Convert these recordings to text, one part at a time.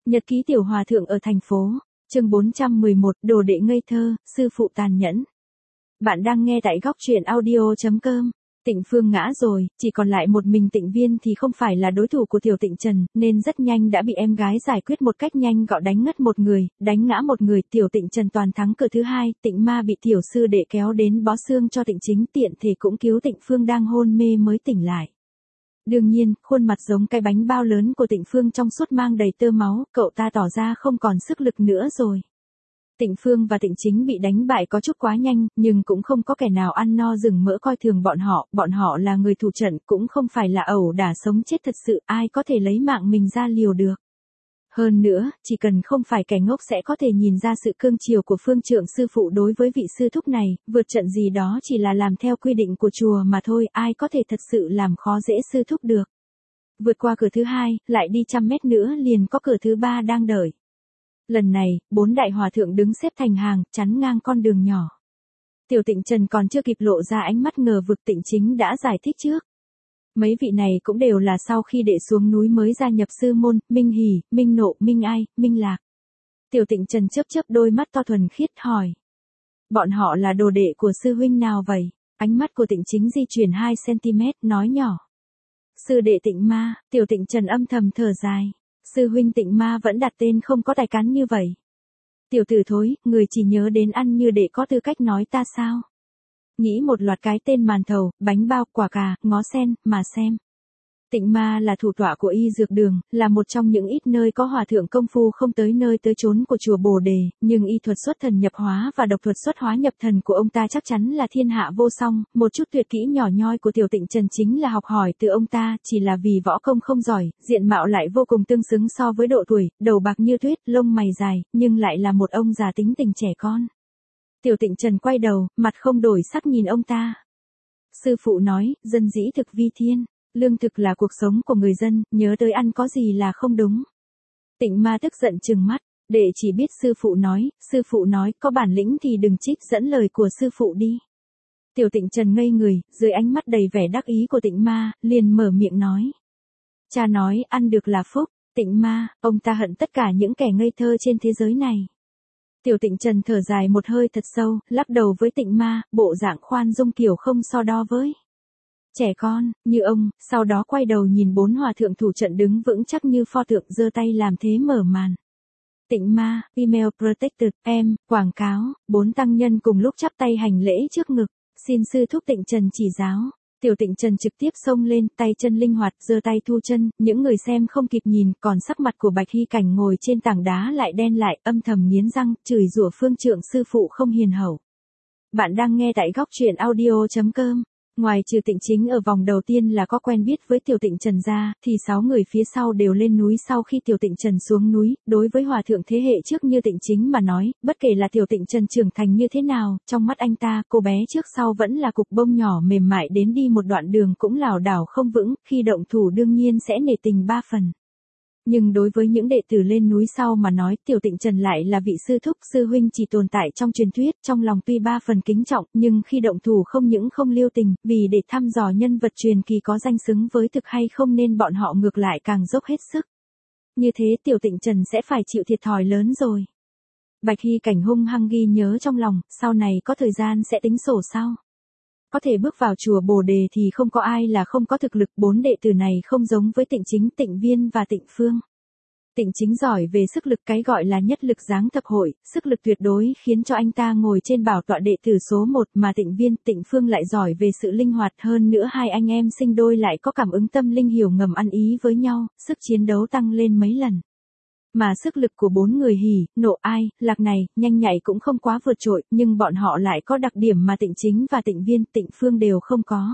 Nhật ký tiểu hòa thượng ở thành phố. Chương 411, đồ đệ ngây thơ, sư phụ tàn nhẫn. Bạn đang nghe tại góc truyện audio.com. Tịnh Phương ngã rồi, chỉ còn lại một mình Tịnh Viên thì không phải là đối thủ của Tiểu Tịnh Trần, nên rất nhanh đã bị em gái giải quyết một cách nhanh gọn, đánh ngất một người, đánh ngã một người. Tiểu Tịnh Trần toàn thắng cờ thứ hai, Tịnh Ma bị tiểu sư đệ kéo đến bó xương cho Tịnh Chính, tiện thể cũng cứu Tịnh Phương đang hôn mê mới tỉnh lại. Đương nhiên, khuôn mặt giống cái bánh bao lớn của Tịnh Phương trong suốt mang đầy tơ máu, cậu ta tỏ ra không còn sức lực nữa rồi. Tịnh Phương và Tịnh Chính bị đánh bại có chút quá nhanh, nhưng cũng không có kẻ nào ăn no rừng mỡ coi thường bọn họ là người thủ trận, cũng không phải là ẩu đả sống chết thật sự, ai có thể lấy mạng mình ra liều được. Hơn nữa, chỉ cần không phải kẻ ngốc sẽ có thể nhìn ra sự cương chiều của phương trượng sư phụ đối với vị sư thúc này, vượt trận gì đó chỉ là làm theo quy định của chùa mà thôi, ai có thể thật sự làm khó dễ sư thúc được. Vượt qua cửa thứ hai, lại đi 100 mét nữa liền có cửa thứ ba đang đợi. Lần này, 4 đại hòa thượng đứng xếp thành hàng, chắn ngang con đường nhỏ. Tiểu Tịnh Trần còn chưa kịp lộ ra ánh mắt ngờ vực, Tịnh Chính đã giải thích trước. Mấy vị này cũng đều là sau khi đệ xuống núi mới gia nhập sư môn, Minh Hỷ, Minh Nộ, Minh Ai, Minh Lạc. Tiểu Tịnh Trần chớp đôi mắt to thuần khiết hỏi. Bọn họ là đồ đệ của sư huynh nào vậy? Ánh mắt của Tịnh Chính di chuyển 2 cm, nói nhỏ. Sư đệ Tịnh Ma. Tiểu Tịnh Trần âm thầm thở dài. Sư huynh Tịnh Ma vẫn đặt tên không có tài cán như vậy. Tiểu tử thối, người chỉ nhớ đến ăn như để có tư cách nói ta sao? Nghĩ một loạt cái tên màn thầu, bánh bao, quả cà, ngó sen, mà xem. Tịnh Ma là thủ tọa của y dược đường, là một trong những ít nơi có hòa thượng công phu không tới nơi tới chốn của chùa Bồ Đề, nhưng y thuật xuất thần nhập hóa và độc thuật xuất hóa nhập thần của ông ta chắc chắn là thiên hạ vô song, một chút tuyệt kỹ nhỏ nhoi của Tiểu Tịnh Trần chính là học hỏi từ ông ta, chỉ là vì võ công không giỏi, diện mạo lại vô cùng tương xứng so với độ tuổi, đầu bạc như tuyết, lông mày dài, nhưng lại là một ông già tính tình trẻ con. Tiểu Tịnh Trần quay đầu, mặt không đổi sắc nhìn ông ta. Sư phụ nói, dân dĩ thực vi thiên. Lương thực là cuộc sống của người dân, nhớ tới ăn có gì là không đúng. Tịnh Ma tức giận trừng mắt, đệ chỉ biết sư phụ nói, có bản lĩnh thì đừng trích dẫn lời của sư phụ đi. Tiểu Tịnh Trần ngây người, dưới ánh mắt đầy vẻ đắc ý của Tịnh Ma, liền mở miệng nói. Cha nói, ăn được là phúc. Tịnh Ma, ông ta hận tất cả những kẻ ngây thơ trên thế giới này. Tiểu Tịnh Trần thở dài một hơi thật sâu, lắc đầu với Tịnh Ma, bộ dạng khoan dung kiểu không so đo với trẻ con, như ông, sau đó quay đầu nhìn 4 hòa thượng thủ trận đứng vững chắc như pho tượng, giơ tay làm thế mở màn. Tịnh Ma, Female Protected, em, quảng cáo, 4 tăng nhân cùng lúc chắp tay hành lễ trước ngực, xin sư thúc Tịnh Trần chỉ giáo. Tiểu Tịnh Trần trực tiếp xông lên, tay chân linh hoạt, giơ tay thu chân, những người xem không kịp nhìn, còn sắc mặt của Bạch Hy Cảnh ngồi trên tảng đá lại đen lại, âm thầm nghiến răng, chửi rủa phương trượng sư phụ không hiền hậu. Bạn đang nghe tại góc truyện audio.com. Ngoài trừ Tịnh Chính ở vòng đầu tiên là có quen biết với Tiểu Tịnh Trần ra, thì 6 người phía sau đều lên núi sau khi Tiểu Tịnh Trần xuống núi, đối với hòa thượng thế hệ trước như Tịnh Chính mà nói, bất kể là Tiểu Tịnh Trần trưởng thành như thế nào, trong mắt anh ta, cô bé trước sau vẫn là cục bông nhỏ mềm mại đến đi một đoạn đường cũng lảo đảo không vững, khi động thủ đương nhiên sẽ nể tình 3 phần. Nhưng đối với những đệ tử lên núi sau mà nói, Tiểu Tịnh Trần lại là vị sư thúc, sư huynh chỉ tồn tại trong truyền thuyết, trong lòng tuy 3 phần kính trọng, nhưng khi động thủ không những không lưu tình, vì để thăm dò nhân vật truyền kỳ có danh xứng với thực hay không nên bọn họ ngược lại càng dốc hết sức. Như thế Tiểu Tịnh Trần sẽ phải chịu thiệt thòi lớn rồi. Bạch Hy Cảnh hung hăng ghi nhớ trong lòng, sau này có thời gian sẽ tính sổ sau. Có thể bước vào chùa Bồ Đề thì không có ai là không có thực lực, 4 đệ tử này không giống với Tịnh Chính, Tịnh Viên và Tịnh Phương. Tịnh Chính giỏi về sức lực, cái gọi là nhất lực giáng thập hội, sức lực tuyệt đối khiến cho anh ta ngồi trên bảo tọa đệ tử số 1, mà Tịnh Viên, Tịnh Phương lại giỏi về sự linh hoạt, hơn nữa hai anh em sinh đôi lại có cảm ứng tâm linh hiểu ngầm ăn ý với nhau, sức chiến đấu tăng lên mấy lần. Mà sức lực của 4 người Hỷ, Nộ, Ai, Lạc này, nhanh nhạy cũng không quá vượt trội, nhưng bọn họ lại có đặc điểm mà Tịnh Chính và Tịnh Viên, Tịnh Phương đều không có.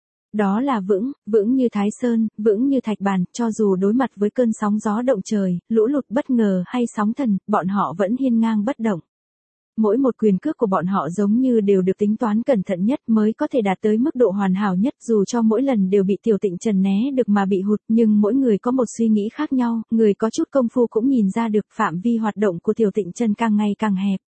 Đó là vững như Thái Sơn, vững như thạch bàn, cho dù đối mặt với cơn sóng gió động trời, lũ lụt bất ngờ hay sóng thần, bọn họ vẫn hiên ngang bất động. Mỗi một quyền cước của bọn họ giống như đều được tính toán cẩn thận nhất mới có thể đạt tới mức độ hoàn hảo nhất, dù cho mỗi lần đều bị Tiểu Tịnh Trần né được mà bị hụt, nhưng mỗi người có một suy nghĩ khác nhau, người có chút công phu cũng nhìn ra được phạm vi hoạt động của Tiểu Tịnh Trần càng ngày càng hẹp.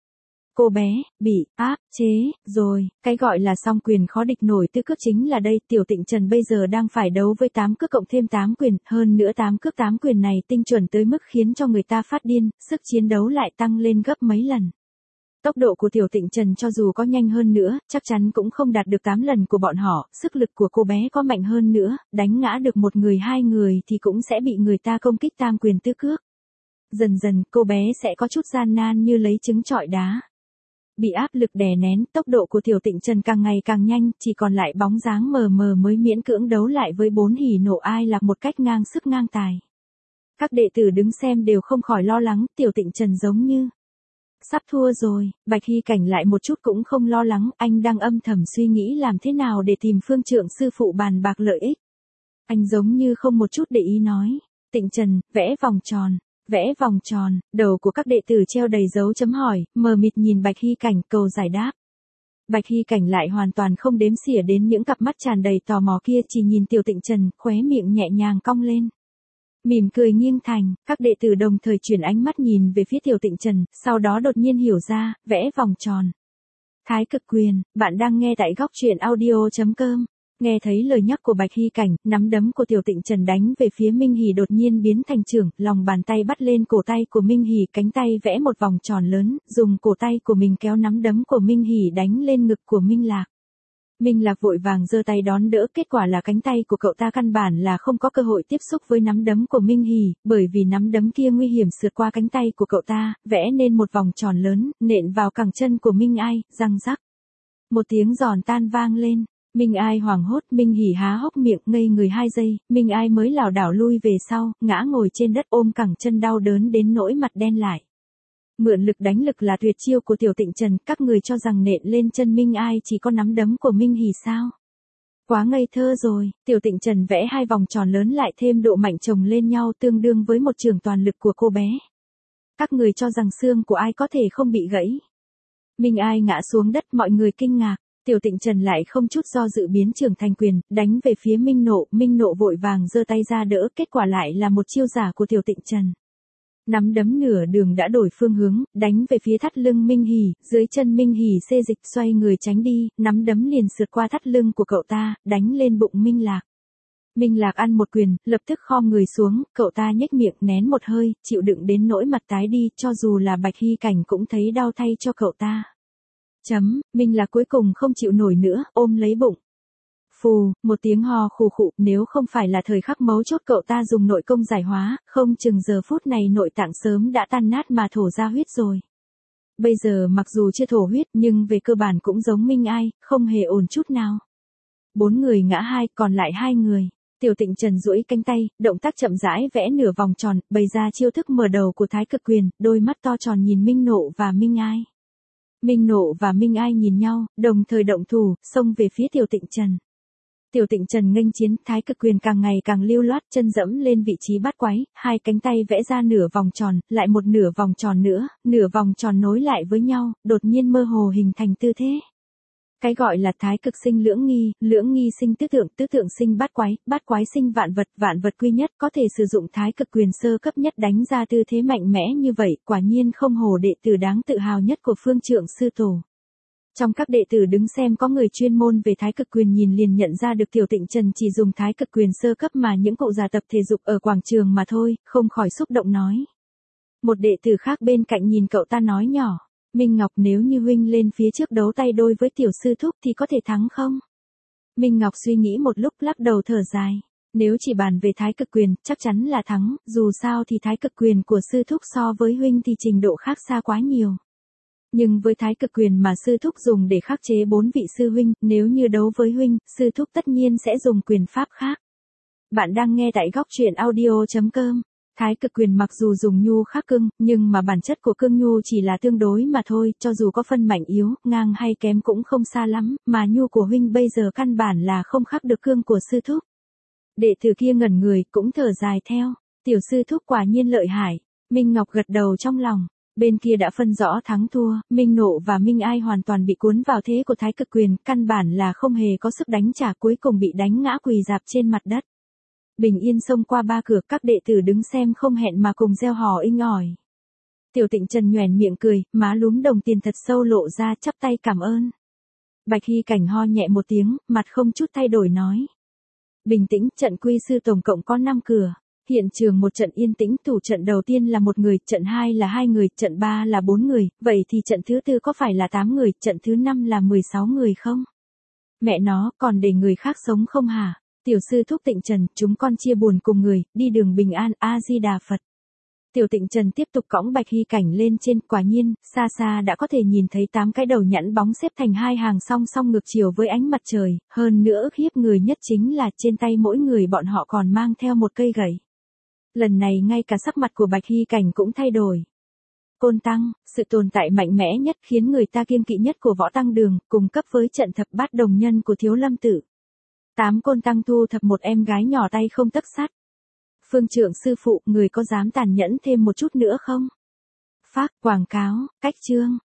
Cô bé, bị, áp, chế, rồi, cái gọi là song quyền khó địch nổi tứ cước chính là đây, Tiểu Tịnh Trần bây giờ đang phải đấu với 8 cước cộng thêm 8 quyền, hơn nữa 8 cước 8 quyền này tinh chuẩn tới mức khiến cho người ta phát điên, sức chiến đấu lại tăng lên gấp mấy lần. Tốc độ của Tiểu Tịnh Trần cho dù có nhanh hơn nữa, chắc chắn cũng không đạt được 8 lần của bọn họ, sức lực của cô bé có mạnh hơn nữa, đánh ngã được một người hai người thì cũng sẽ bị người ta công kích tam quyền tứ cước. Dần dần, cô bé sẽ có chút gian nan như lấy trứng trọi đá. Bị áp lực đè nén, tốc độ của Tiểu Tịnh Trần càng ngày càng nhanh, chỉ còn lại bóng dáng mờ mờ mới miễn cưỡng đấu lại với 4 hỉ nộ ai lạc một cách ngang sức ngang tài. Các đệ tử đứng xem đều không khỏi lo lắng, Tiểu Tịnh Trần giống như sắp thua rồi. Bạch Hy Cảnh lại một chút cũng không lo lắng, anh đang âm thầm suy nghĩ làm thế nào để tìm Phương Trượng sư phụ bàn bạc lợi ích. Anh giống như không một chút để ý nói, Tịnh Trần, vẽ vòng tròn. Vẽ vòng tròn, đầu của các đệ tử treo đầy dấu chấm hỏi, mờ mịt nhìn Bạch Hy Cảnh cầu giải đáp. Bạch Hy Cảnh lại hoàn toàn không đếm xỉa đến những cặp mắt tràn đầy tò mò kia, chỉ nhìn Tiểu Tịnh Trần, khóe miệng nhẹ nhàng cong lên. Mỉm cười nghiêng thành, các đệ tử đồng thời chuyển ánh mắt nhìn về phía Tiểu Tịnh Trần, sau đó đột nhiên hiểu ra, vẽ vòng tròn. Thái Cực Quyền, bạn đang nghe tại góc truyện audio.com. Nghe thấy lời nhắc của Bạch Hy Cảnh, nắm đấm của Tiểu Tịnh Trần đánh về phía Minh Hỉ đột nhiên biến thành chưởng, lòng bàn tay bắt lên cổ tay của Minh Hỉ, cánh tay vẽ một vòng tròn lớn, dùng cổ tay của mình kéo nắm đấm của Minh Hỉ đánh lên ngực của Minh Lạc. Minh Lạc vội vàng giơ tay đón đỡ, kết quả là cánh tay của cậu ta căn bản là không có cơ hội tiếp xúc với nắm đấm của Minh Hỉ, bởi vì nắm đấm kia nguy hiểm sượt qua cánh tay của cậu ta, vẽ nên một vòng tròn lớn, nện vào cẳng chân của Minh Ai, răng rắc. Một tiếng giòn tan vang lên. Minh Ai hoảng hốt, Minh Hỉ há hốc miệng ngây người 2 giây, Minh Ai mới lảo đảo lui về sau, ngã ngồi trên đất ôm cẳng chân đau đớn đến nỗi mặt đen lại. Mượn lực đánh lực là tuyệt chiêu của Tiểu Tịnh Trần, các người cho rằng nện lên chân Minh Ai chỉ có nắm đấm của Minh Hỉ sao? Quá ngây thơ rồi, Tiểu Tịnh Trần vẽ 2 vòng tròn lớn lại thêm độ mạnh chồng lên nhau tương đương với một trường toàn lực của cô bé. Các người cho rằng xương của ai có thể không bị gãy? Minh Ai ngã xuống đất, mọi người kinh ngạc. Tiểu Tịnh Trần lại không chút do dự biến trường thành quyền, đánh về phía Minh Nộ vội vàng giơ tay ra đỡ, kết quả lại là một chiêu giả của Tiểu Tịnh Trần. Nắm đấm nửa đường đã đổi phương hướng, đánh về phía thắt lưng Minh Hỉ, dưới chân Minh Hỉ xê dịch xoay người tránh đi, nắm đấm liền sượt qua thắt lưng của cậu ta, đánh lên bụng Minh Lạc. Minh Lạc ăn một quyền, lập tức khom người xuống, cậu ta nhếch miệng nén một hơi, chịu đựng đến nỗi mặt tái đi, cho dù là Bạch Hy Cảnh cũng thấy đau thay cho cậu ta. Minh Lạc cuối cùng không chịu nổi nữa, ôm lấy bụng. Phù, một tiếng ho khù khụ, nếu không phải là thời khắc mấu chốt cậu ta dùng nội công giải hóa, không chừng giờ phút này nội tạng sớm đã tan nát mà thổ ra huyết rồi. Bây giờ mặc dù chưa thổ huyết nhưng về cơ bản cũng giống Minh Ai, không hề ổn chút nào. 4 người ngã 2, còn lại 2 người. Tiểu Tịnh Trần duỗi cánh tay, động tác chậm rãi vẽ nửa vòng tròn, bày ra chiêu thức mở đầu của Thái Cực Quyền, đôi mắt to tròn nhìn Minh Nộ và Minh Ai. Minh Nộ và Minh Ai nhìn nhau, đồng thời động thủ, xông về phía Tiểu Tịnh Trần. Tiểu Tịnh Trần nghênh chiến, Thái Cực Quyền càng ngày càng lưu loát, chân dẫm lên vị trí bát quái, 2 cánh tay vẽ ra nửa vòng tròn, lại một nửa vòng tròn nữa, nửa vòng tròn nối lại với nhau, đột nhiên mơ hồ hình thành tư thế. Cái gọi là thái cực sinh lưỡng nghi sinh tứ tượng sinh bát quái sinh vạn vật quy nhất, có thể sử dụng Thái Cực Quyền sơ cấp nhất đánh ra tư thế mạnh mẽ như vậy, quả nhiên không hổ đệ tử đáng tự hào nhất của Phương Trượng sư tổ. Trong các đệ tử đứng xem có người chuyên môn về Thái Cực Quyền nhìn liền nhận ra được Tiểu Tịnh Trần chỉ dùng Thái Cực Quyền sơ cấp mà những cụ già tập thể dục ở quảng trường mà thôi, không khỏi xúc động nói. Một đệ tử khác bên cạnh nhìn cậu ta nói nhỏ, Minh Ngọc, nếu như huynh lên phía trước đấu tay đôi với tiểu sư thúc thì có thể thắng không? Minh Ngọc suy nghĩ một lúc lắc đầu thở dài. Nếu chỉ bàn về Thái Cực Quyền, chắc chắn là thắng, dù sao thì Thái Cực Quyền của sư thúc so với huynh thì trình độ khác xa quá nhiều. Nhưng với Thái Cực Quyền mà sư thúc dùng để khắc chế 4 vị sư huynh, nếu như đấu với huynh, sư thúc tất nhiên sẽ dùng quyền pháp khác. Bạn đang nghe tại góc truyện audio.com. Thái Cực Quyền mặc dù dùng nhu khắc cương, nhưng mà bản chất của cương nhu chỉ là tương đối mà thôi, cho dù có phân mạnh yếu, ngang hay kém cũng không xa lắm, mà nhu của huynh bây giờ căn bản là không khắc được cương của sư thúc. Đệ tử kia ngẩn người, cũng thở dài theo, tiểu sư thúc quả nhiên lợi hại. Minh Ngọc gật đầu trong lòng. Bên kia đã phân rõ thắng thua, Minh Nộ và Minh Ai hoàn toàn bị cuốn vào thế của Thái Cực Quyền, căn bản là không hề có sức đánh trả, cuối cùng bị đánh ngã quỳ rạp trên mặt đất. Bình yên xông qua 3 cửa, các đệ tử đứng xem không hẹn mà cùng reo hò inh ỏi. Tiểu Tịnh Trần nhoẻn miệng cười, má lúm đồng tiền thật sâu lộ ra, chắp tay cảm ơn. Bạch Hy Cảnh ho nhẹ một tiếng, mặt không chút thay đổi nói. Bình tĩnh, trận quy sư tổng cộng có 5 cửa. Hiện trường một trận yên tĩnh, thủ trận đầu tiên là 1 người, trận 2 là 2 người, trận 3 là 4 người, vậy thì trận thứ 4 có phải là 8 người, trận thứ 5 là 16 người không? Mẹ nó, còn để người khác sống không hả? Tiểu sư thúc Tịnh Trần, chúng con chia buồn cùng người, đi đường bình an, A-di-đà Phật. Tiểu Tịnh Trần tiếp tục cõng Bạch Hy Cảnh lên trên, quả nhiên, xa xa đã có thể nhìn thấy 8 cái đầu nhẵn bóng xếp thành 2 hàng song song ngược chiều với ánh mặt trời, hơn nữa khiếp người nhất chính là trên tay mỗi người bọn họ còn mang theo một cây gậy. Lần này ngay cả sắc mặt của Bạch Hy Cảnh cũng thay đổi. Côn Tăng, sự tồn tại mạnh mẽ nhất khiến người ta kiêng kỵ nhất của Võ Tăng Đường, cùng cấp với trận thập bát đồng nhân của Thiếu Lâm Tự. 8 Côn Tăng thu thập một em gái nhỏ tay không tấc sắt. Phương Trượng sư phụ, người có dám tàn nhẫn thêm một chút nữa không? Phác, quảng cáo, cách chương.